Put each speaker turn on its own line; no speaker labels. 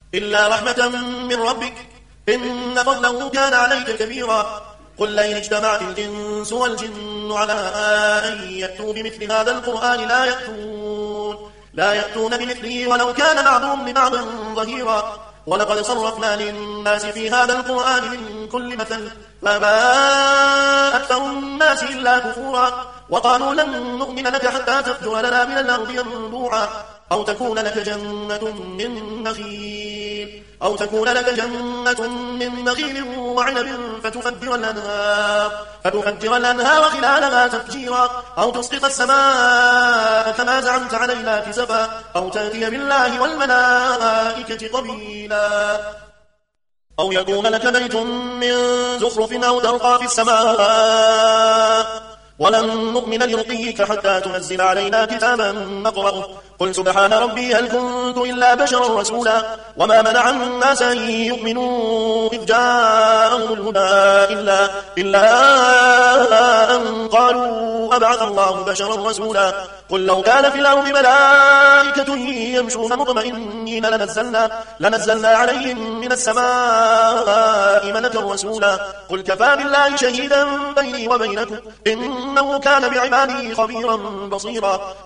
إلا رحمة من ربك إن فضله كان عليك كبيرا. قل لئن اجتمعت الإنس والجن على أن يأتوا بمثل هذا القرآن لا يأتون بمثله ولو كان بعضهم لبعض ظهيرا. ولقد صرفنا للناس في هذا القرآن من كل مثل فأبى أكثر الناس إلا كفورا. وقالوا لن نؤمن لك حتى تفجر لنا من الأرض ينبوعا أو تكون لك جنة من نخيل وعنب فتفجر الأنهار خلالها تفجيرا أو تسقط السماء كما زعمت علينا كسفا أو تأتي بالله والملائكة قبيلا أو يكون لك بيت من زخرف أو ترقى في السماء ولن نؤمن لرقيك حتى تنزل علينا كتابا نقرأه قل سبحان ربي هل كنت إلا بشرا رسولا. وما منع الناس أن يؤمنوا إذ جاءهم الهدى إلا أن قالوا أبعث الله بشرا رسولا. قل لو كان في الأرض ملائكة يمشون مطمئنين لنزلنا عليهم من السماء ملكا رسولا. قل كفى بالله شهيدا بيني وبينكم إنه كان بعباده خبيرا بصيرا.